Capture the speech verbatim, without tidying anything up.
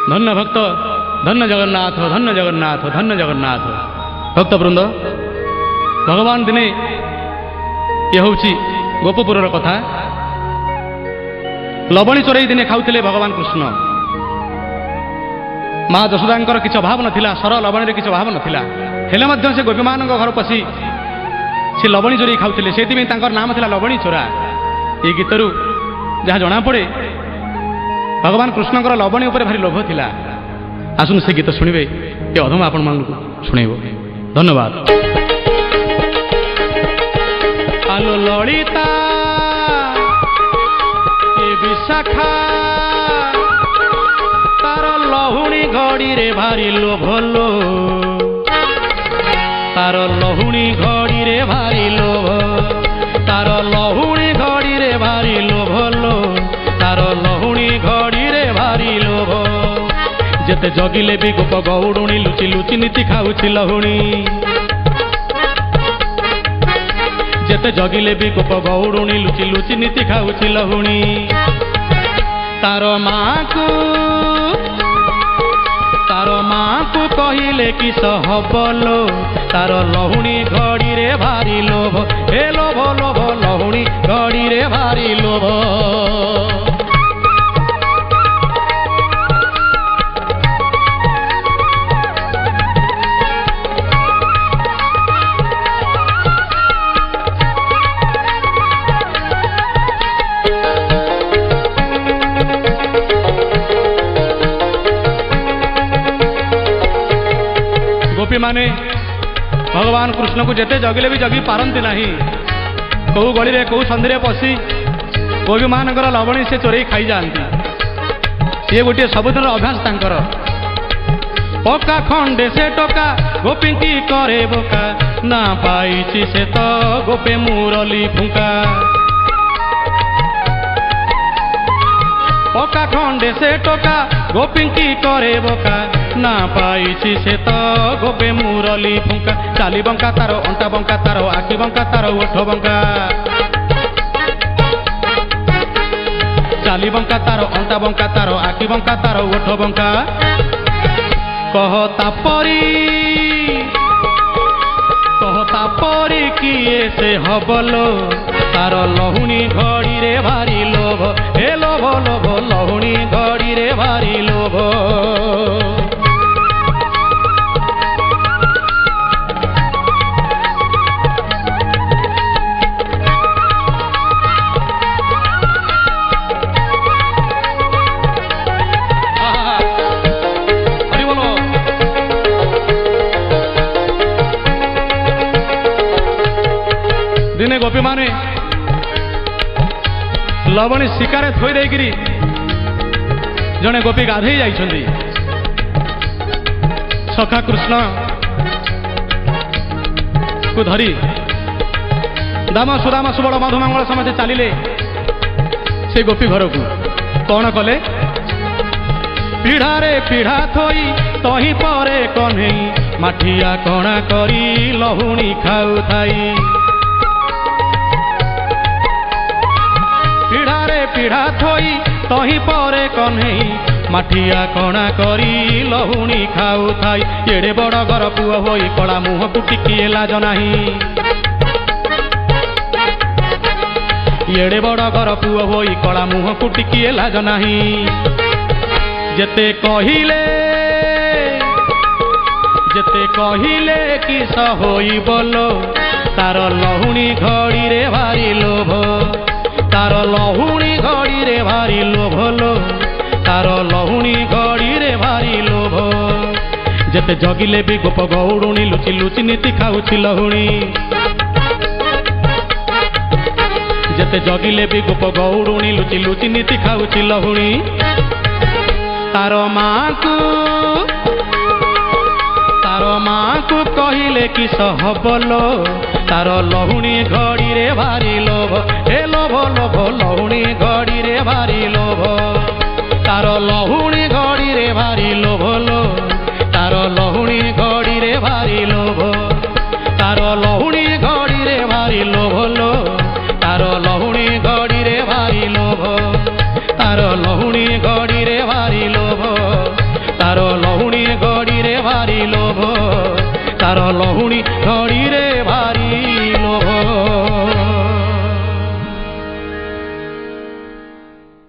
धन्य भक्त धन्य जगन्नाथ धन्य जगन्नाथ धन्य जगन्नाथ भक्तवृंद भगवान दिने ये हूँ गोपपुर कथा लवणी चोरई दिने खाऊले भगवान कृष्ण माँ यशोदा किसी अभाव नाला सर लवणी किसी अभाव नाला हेले से गोपी मान घर पशि से लवणी चोरई खाऊले से नाम था लवणी चोरा ये गीतर जहाँ जना पड़े भगवान कृष्ण लवणी उपर भारी लोभ थिला। आसुन से गीत शुणवे ये अधम आपण मान शुणेब। धन्यवाद। आलो ललिता ए विशाखा तार लहुणी घड़ी रे भारी लोभ लो तार लहुणी घड़ी रे भारी लोभ तार लहुणी घड़ी रे भारी लोभ लो तार लहुणी घड़ी रे भारी लोभ जेते जगिले भी गोप गौड़ुणी लुचि लुचि नीति खाऊछि लहुणी जेते जगिले भी गोप गौड़ुणी लुचि लुचि नीति खाऊछि लहुणी तार माँ को तार माँ को कहिले कि सहबलो तार लहुणी घड़ी रे भारी लोभ हे लोभ लोभ लहुणी घड़ी रे भारी लोभ। गोपी माने भगवान कृष्ण को जेते जगिले भी जगी पारंती नहीं कौ गली रे कौ संधि पशि गोपी मानकर लवणी से चोरई खाई जाती ये गोटे सबुदिन अभ्यास तांकर पका खंडे से टोका गोपी की करे बोका ना पाई से तो गोपे मुरली फुका पका खंडे से टोका गोपी की करे बोका ना पाई से तो गोपे मुरली फुंका चाली बंका तारो अंटा बंका तारो आखि बंका तारो ओठ बंका चाली बंका तारो अंटा बंका तारो आखि बंका तारो ओठ बंका कहता परी कहता परी किए से हबलो तार लहुणी घड़ी रे भारी लोभ हे लोभ लोभ लहुणी घड़ी रे भारी लोभ। दिने गोपी माने लवणी शिकार थोई देकिरी जड़े गोपी गाधे जाइछंदी सखा कृष्ण को धरी दाम सुदाम सुबल मधुमंगल समझे चलिले से गोपी घर को कौन कले पीढ़ारे पीढ़ा थोई तही परे कन्हई माठिया कणा करी लहुणी खाऊ थाई पीढ़ारे पीढ़ा थोई तही परे कन्हई माठिया कणा करी लहुणी खाऊ थाई एड़े बड़ घर पुओ होई कला मुह को टिकिए लाज नाही एड़े बड़ घर पुओ होई कला मुह को टिकिए लाज नाही जेते कहिले जेते कहिले किस होई बोलो तार लहुणी घड़ी रे भारी लोभ तार लहुणी घड़ी रे भारी लोभ लो तार लहुणी घड़ी रे भारी लोभ जेते जगिले भी गोप गौड़ुणी लुचि लुचि नीति खाऊछि लहुणी जेते जगिले भी गोप गौड़ुणी लुचि लुचि नीति खाऊछि लहुणी तार माँ को तार माँ को कहिले कि सहबलो तार लहुणी घड़ी रे भारी लोभ हे लोभ लोभ लहुणी घड़ी रे भारी लोभ तार लहुणी घड़ी रे भारी लोभ लो तार लहुणी घड़ी रे भारी लोभ तार लहुणी घड़ी रे भारी लोभ लो तार लहुणी घड़ी रे भारी लोभ तार लहुणी घड़ी रे भारी लोभ तार लहुणी घड़ी रे